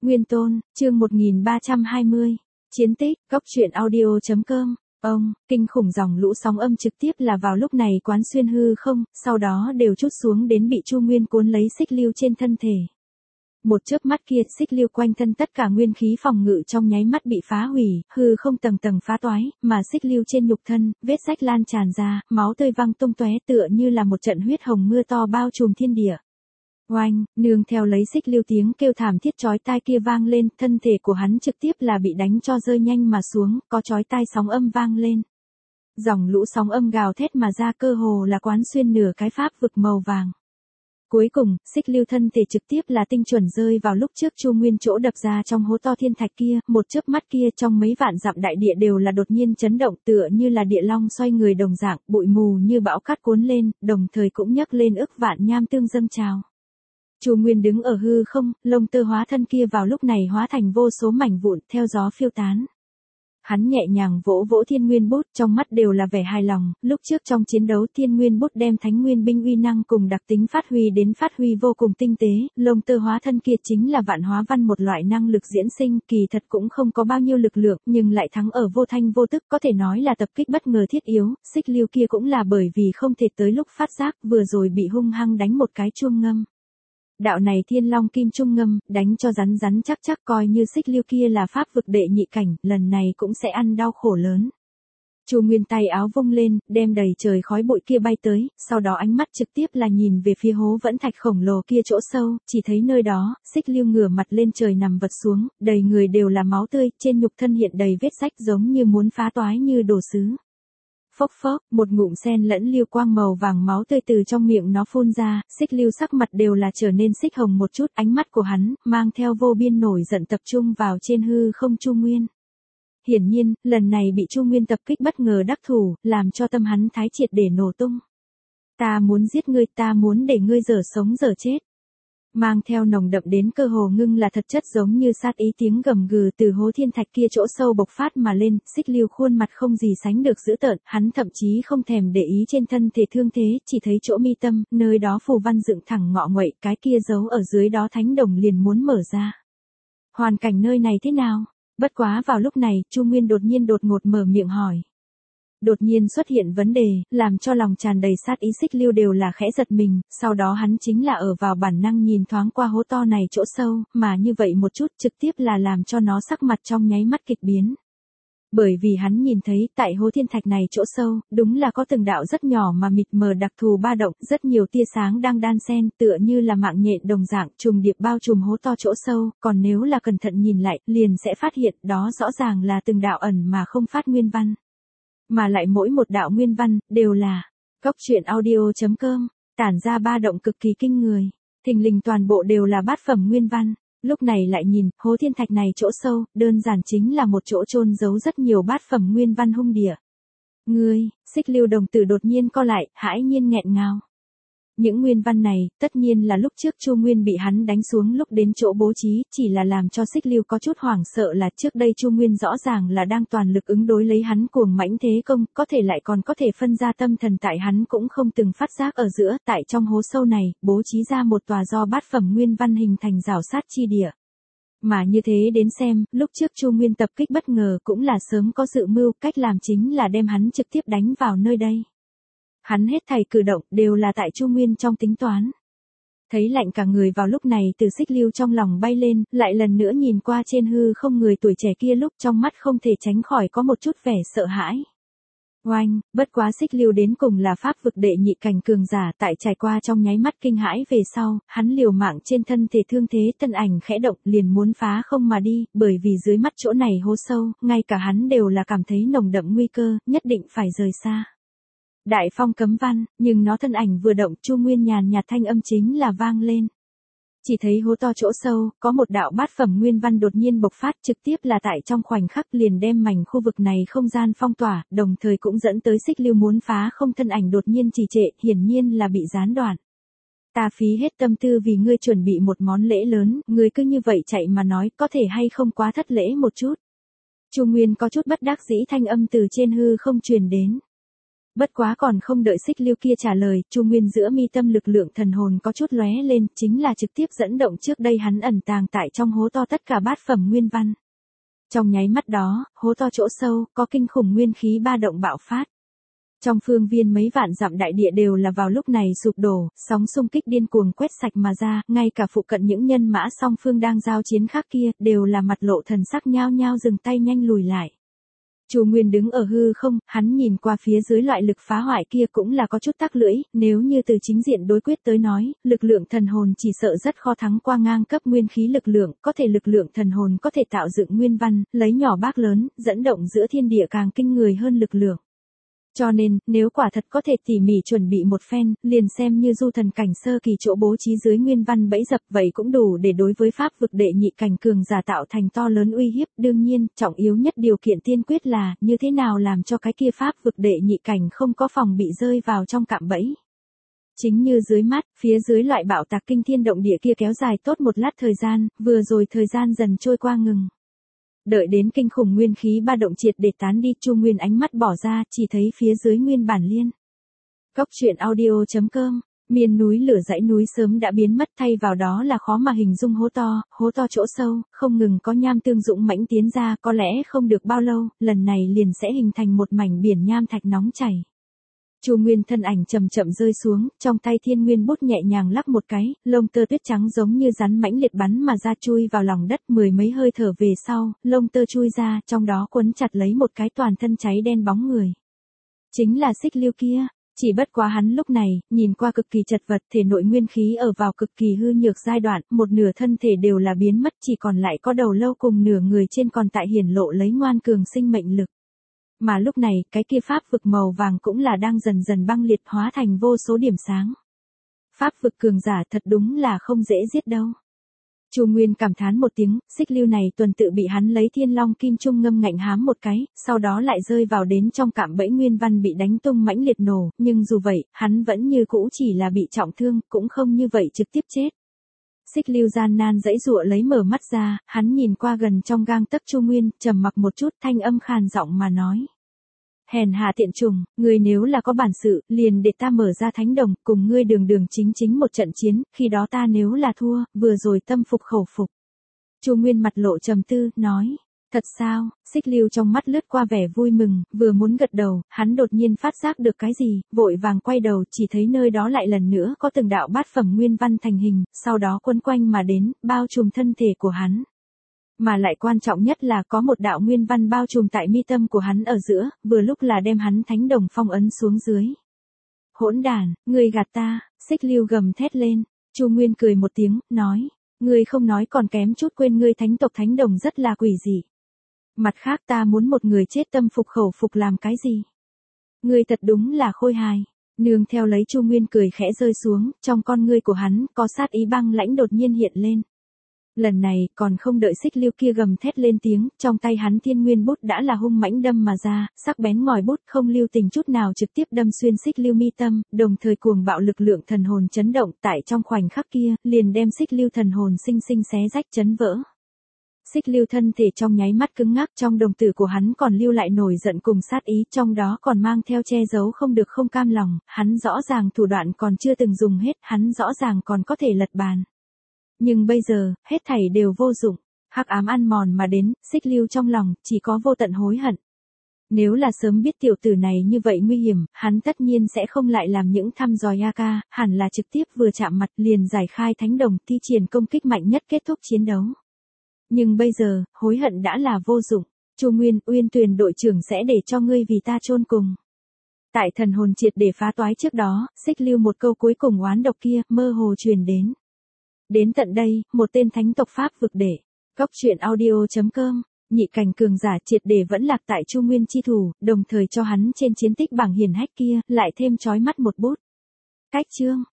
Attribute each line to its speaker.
Speaker 1: Nguyên Tôn, chương 1320. Chiến tích, góc truyện audio.com. Kinh khủng dòng lũ sóng âm trực tiếp là vào lúc này quán xuyên hư không, sau đó đều trút xuống đến bị Chu Nguyên cuốn lấy xích lưu trên thân thể. Một chớp mắt kia, xích lưu quanh thân tất cả nguyên khí phòng ngự trong nháy mắt bị phá hủy, hư không tầng tầng phá toái, mà xích lưu trên nhục thân, vết rách lan tràn ra, máu tươi văng tung tóe tựa như là một trận huyết hồng mưa to bao trùm thiên địa. Oanh, nương theo lấy xích lưu tiếng kêu thảm thiết chói tai kia vang lên, thân thể của hắn trực tiếp là bị đánh cho rơi nhanh mà xuống, có chói tai sóng âm vang lên. Dòng lũ sóng âm gào thét mà ra, cơ hồ là quán xuyên nửa cái pháp vực màu vàng. Cuối cùng, xích lưu thân thể trực tiếp là tinh chuẩn rơi vào lúc trước Chu Nguyên chỗ đập ra trong hố to thiên thạch kia, một chớp mắt kia trong mấy vạn dặm đại địa đều là đột nhiên chấn động, tựa như là địa long xoay người đồng dạng, bụi mù như bão cát cuốn lên, đồng thời cũng nhấc lên ức vạn nham tương dâng trào. Chu Nguyên đứng ở hư không, lông tơ hóa thân kia vào lúc này hóa thành vô số mảnh vụn theo gió phiêu tán. Hắn nhẹ nhàng vỗ vỗ Thiên Nguyên Bút, trong mắt đều là vẻ hài lòng, lúc trước trong chiến đấu Thiên Nguyên Bút đem Thánh Nguyên binh uy năng cùng đặc tính phát huy vô cùng tinh tế, lông tơ hóa thân kia chính là vạn hóa văn một loại năng lực diễn sinh, kỳ thật cũng không có bao nhiêu lực lượng, nhưng lại thắng ở vô thanh vô tức, có thể nói là tập kích bất ngờ thiết yếu, xích lưu kia cũng là bởi vì không thể tới lúc phát giác, vừa rồi bị hung hăng đánh một cái chuông ngâm. Đạo này Thiên Long Kim Trung Ngâm, đánh cho rắn rắn chắc chắc, coi như xích lưu kia là pháp vực đệ nhị cảnh, lần này cũng sẽ ăn đau khổ lớn. Chu Nguyên tay áo vung lên, đem đầy trời khói bụi kia bay tới, sau đó ánh mắt trực tiếp là nhìn về phía hố vẫn thạch khổng lồ kia chỗ sâu, chỉ thấy nơi đó, xích lưu ngửa mặt lên trời nằm vật xuống, đầy người đều là máu tươi, trên nhục thân hiện đầy vết rách giống như muốn phá toái như đồ sứ. Phốc phốc, một ngụm sen lẫn lưu quang màu vàng máu tươi từ trong miệng nó phun ra, xích lưu sắc mặt đều là trở nên xích hồng một chút, ánh mắt của hắn, mang theo vô biên nổi giận tập trung vào trên hư không Chu Nguyên. Hiển nhiên, lần này bị Chu Nguyên tập kích bất ngờ đắc thủ, làm cho tâm hắn thái triệt để nổ tung. Ta muốn giết ngươi, ta muốn để ngươi dở sống dở chết. Mang theo nồng đậm đến cơ hồ ngưng là thật chất giống như sát ý tiếng gầm gừ từ hố thiên thạch kia chỗ sâu bộc phát mà lên, xích lưu khuôn mặt không gì sánh được dữ tợn, hắn thậm chí không thèm để ý trên thân thể thương thế, chỉ thấy chỗ mi tâm, nơi đó phù văn dựng thẳng ngọ nguậy, cái kia giấu ở dưới đó thánh đồng liền muốn mở ra. Hoàn cảnh nơi này thế nào? Bất quá vào lúc này, Chu Nguyên đột ngột mở miệng hỏi. Đột nhiên xuất hiện vấn đề, làm cho lòng tràn đầy sát ý xích lưu đều là khẽ giật mình, sau đó hắn chính là ở vào bản năng nhìn thoáng qua hố to này chỗ sâu, mà như vậy một chút trực tiếp là làm cho nó sắc mặt trong nháy mắt kịch biến. Bởi vì hắn nhìn thấy tại hố thiên thạch này chỗ sâu, đúng là có từng đạo rất nhỏ mà mịt mờ đặc thù ba động, rất nhiều tia sáng đang đan xen tựa như là mạng nhện đồng dạng trùng điệp bao trùm hố to chỗ sâu, còn nếu là cẩn thận nhìn lại, liền sẽ phát hiện đó rõ ràng là từng đạo ẩn mà không phát nguyên văn. Mà lại mỗi một đạo nguyên văn, đều là góc truyện audio.com, tản ra ba động cực kỳ kinh người, thình lình toàn bộ đều là bát phẩm nguyên văn. Lúc này lại nhìn, hố thiên thạch này chỗ sâu, đơn giản chính là một chỗ chôn giấu rất nhiều bát phẩm nguyên văn hung địa. Ngươi, xích lưu đồng tử đột nhiên co lại, hãi nhiên nghẹn ngào. Những nguyên văn này, tất nhiên là lúc trước Chu Nguyên bị hắn đánh xuống lúc đến chỗ bố trí, chỉ là làm cho xích lưu có chút hoảng sợ là trước đây Chu Nguyên rõ ràng là đang toàn lực ứng đối lấy hắn cuồng mãnh thế công, có thể lại còn có thể phân ra tâm thần tại hắn cũng không từng phát giác ở giữa, tại trong hố sâu này, bố trí ra một tòa do bát phẩm nguyên văn hình thành rào sát chi địa. Mà như thế đến xem, lúc trước Chu Nguyên tập kích bất ngờ cũng là sớm có dự mưu, cách làm chính là đem hắn trực tiếp đánh vào nơi đây. Hắn hết thảy cử động đều là tại Chu Nguyên trong tính toán. Thấy lạnh cả người vào lúc này từ xích lưu trong lòng bay lên, lại lần nữa nhìn qua trên hư không người tuổi trẻ kia lúc trong mắt không thể tránh khỏi có một chút vẻ sợ hãi. Oanh, bất quá xích lưu đến cùng là pháp vực đệ nhị cảnh cường giả tại trải qua trong nháy mắt kinh hãi về sau, hắn liều mạng trên thân thể thương thế thân ảnh khẽ động liền muốn phá không mà đi, bởi vì dưới mắt chỗ này hố sâu, ngay cả hắn đều là cảm thấy nồng đậm nguy cơ, nhất định phải rời xa. Đại phong cấm văn, nhưng nó thân ảnh vừa động Chu Nguyên nhàn nhạt thanh âm chính là vang lên. Chỉ thấy hố to chỗ sâu, có một đạo bát phẩm nguyên văn đột nhiên bộc phát trực tiếp là tại trong khoảnh khắc liền đem mảnh khu vực này không gian phong tỏa, đồng thời cũng dẫn tới xích lưu muốn phá không thân ảnh đột nhiên trì trệ, hiển nhiên là bị gián đoạn. Ta phí hết tâm tư vì ngươi chuẩn bị một món lễ lớn, ngươi cứ như vậy chạy mà nói có thể hay không quá thất lễ một chút. Chu Nguyên có chút bất đắc dĩ thanh âm từ trên hư không truyền đến. Bất quá còn không đợi Xích Lưu kia trả lời, Chu Nguyên giữa mi tâm lực lượng thần hồn có chút lóe lên, chính là trực tiếp dẫn động trước đây hắn ẩn tàng tại trong hố to tất cả bát phẩm nguyên văn. Trong nháy mắt đó, hố to chỗ sâu, có kinh khủng nguyên khí ba động bạo phát. Trong phương viên mấy vạn dặm đại địa đều là vào lúc này sụp đổ, sóng xung kích điên cuồng quét sạch mà ra, ngay cả phụ cận những nhân mã song phương đang giao chiến khác kia, đều là mặt lộ thần sắc nhao nhao dừng tay nhanh lùi lại. Chu Nguyên đứng ở hư không, hắn nhìn qua phía dưới loại lực phá hoại kia cũng là có chút tắc lưỡi, nếu như từ chính diện đối quyết tới nói, lực lượng thần hồn chỉ sợ rất khó thắng qua ngang cấp nguyên khí lực lượng, có thể lực lượng thần hồn có thể tạo dựng nguyên văn, lấy nhỏ bác lớn, dẫn động giữa thiên địa càng kinh người hơn lực lượng. Cho nên, nếu quả thật có thể tỉ mỉ chuẩn bị một phen, liền xem như du thần cảnh sơ kỳ chỗ bố trí dưới nguyên văn bẫy dập vậy cũng đủ để đối với pháp vực đệ nhị cảnh cường giả tạo thành to lớn uy hiếp. Đương nhiên, trọng yếu nhất điều kiện tiên quyết là, như thế nào làm cho cái kia pháp vực đệ nhị cảnh không có phòng bị rơi vào trong cạm bẫy. Chính như dưới mắt, phía dưới loại bạo tạc kinh thiên động địa kia kéo dài tốt một lát thời gian, vừa rồi thời gian dần trôi qua ngừng. Đợi đến kinh khủng nguyên khí ba động triệt để tán đi, Chu Nguyên ánh mắt bỏ ra, chỉ thấy phía dưới nguyên bản liên. Cốc truyện audio.com, miền núi lửa dãy núi sớm đã biến mất, thay vào đó là khó mà hình dung hố to chỗ sâu, không ngừng có nham tương dũng mãnh tiến ra, có lẽ không được bao lâu, lần này liền sẽ hình thành một mảnh biển nham thạch nóng chảy. Chu Nguyên thân ảnh chậm chậm rơi xuống, trong tay thiên nguyên bút nhẹ nhàng lắc một cái, lông tơ tuyết trắng giống như rắn mãnh liệt bắn mà ra chui vào lòng đất, mười mấy hơi thở về sau, lông tơ chui ra, trong đó quấn chặt lấy một cái toàn thân cháy đen bóng người. Chính là Xích Lưu kia, chỉ bất quá hắn lúc này, nhìn qua cực kỳ chật vật, thể nội nguyên khí ở vào cực kỳ hư nhược giai đoạn, một nửa thân thể đều là biến mất, chỉ còn lại có đầu lâu cùng nửa người trên còn tại hiển lộ lấy ngoan cường sinh mệnh lực. Mà lúc này, cái kia pháp vực màu vàng cũng là đang dần dần băng liệt hóa thành vô số điểm sáng. Pháp vực cường giả thật đúng là không dễ giết đâu. Chu Nguyên cảm thán một tiếng, Xích Lưu này tuần tự bị hắn lấy thiên long kim trung ngâm ngạnh hám một cái, sau đó lại rơi vào đến trong cạm bẫy nguyên văn bị đánh tung mãnh liệt nổ, nhưng dù vậy, hắn vẫn như cũ chỉ là bị trọng thương, cũng không như vậy trực tiếp chết. Xích Lưu gian nan giãy giụa lấy mở mắt ra, hắn nhìn qua gần trong gang tấc Chu Nguyên, trầm mặc một chút, thanh âm khàn giọng mà nói: "Hèn hạ tiện trùng, ngươi nếu là có bản sự, liền để ta mở ra thánh đồng, cùng ngươi đường đường chính chính một trận chiến, khi đó ta nếu là thua, vừa rồi tâm phục khẩu phục." Chu Nguyên mặt lộ trầm tư, nói: "Thật sao?" Xích Lưu trong mắt lướt qua vẻ vui mừng, vừa muốn gật đầu, hắn đột nhiên phát giác được cái gì, vội vàng quay đầu, chỉ thấy nơi đó lại lần nữa có từng đạo bát phẩm nguyên văn thành hình, sau đó quấn quanh mà đến, bao trùm thân thể của hắn. Mà lại quan trọng nhất là có một đạo nguyên văn bao trùm tại mi tâm của hắn ở giữa, vừa lúc là đem hắn thánh đồng phong ấn xuống dưới. "Hỗn đản, ngươi gạt ta!" Xích Lưu gầm thét lên. Chu Nguyên cười một tiếng, nói: "Ngươi không nói còn kém chút quên ngươi thánh tộc thánh đồng rất là quỷ dị. Mặt khác ta muốn một người chết tâm phục khẩu phục làm cái gì? Ngươi thật đúng là khôi hài." Nương theo lấy Chu Nguyên cười khẽ rơi xuống, trong con ngươi của hắn có sát ý băng lãnh đột nhiên hiện lên. Lần này, còn không đợi Xích Lưu kia gầm thét lên tiếng, trong tay hắn thiên nguyên bút đã là hung mãnh đâm mà ra, sắc bén ngòi bút không lưu tình chút nào trực tiếp đâm xuyên Xích Lưu mi tâm, đồng thời cuồng bạo lực lượng thần hồn chấn động, tại trong khoảnh khắc kia, liền đem Xích Lưu thần hồn sinh sinh xé rách chấn vỡ. Xích Lưu thân thể trong nháy mắt cứng ngắc, trong đồng tử của hắn còn lưu lại nổi giận cùng sát ý, trong đó còn mang theo che giấu không được không cam lòng, hắn rõ ràng thủ đoạn còn chưa từng dùng hết, hắn rõ ràng còn có thể lật bàn. Nhưng bây giờ, hết thảy đều vô dụng, hắc ám ăn mòn mà đến, Xích Lưu trong lòng, chỉ có vô tận hối hận. Nếu là sớm biết tiểu tử này như vậy nguy hiểm, hắn tất nhiên sẽ không lại làm những thăm dò Yaka, hẳn là trực tiếp vừa chạm mặt liền giải khai thánh đồng, thi triển công kích mạnh nhất kết thúc chiến đấu. Nhưng bây giờ, hối hận đã là vô dụng. Chu Nguyên, Uyên Tuyền đội trưởng sẽ để cho ngươi vì ta chôn cùng. Tại thần hồn triệt để phá toái trước đó, Xích Lưu một câu cuối cùng oán độc kia, mơ hồ truyền đến. Đến tận đây, một tên thánh tộc pháp vực để. Cốc truyện audio.com, nhị cảnh cường giả triệt để vẫn lạc tại Chu Nguyên chi thủ, đồng thời cho hắn trên chiến tích bảng hiển hách kia, lại thêm chói mắt một bút. Cách chương.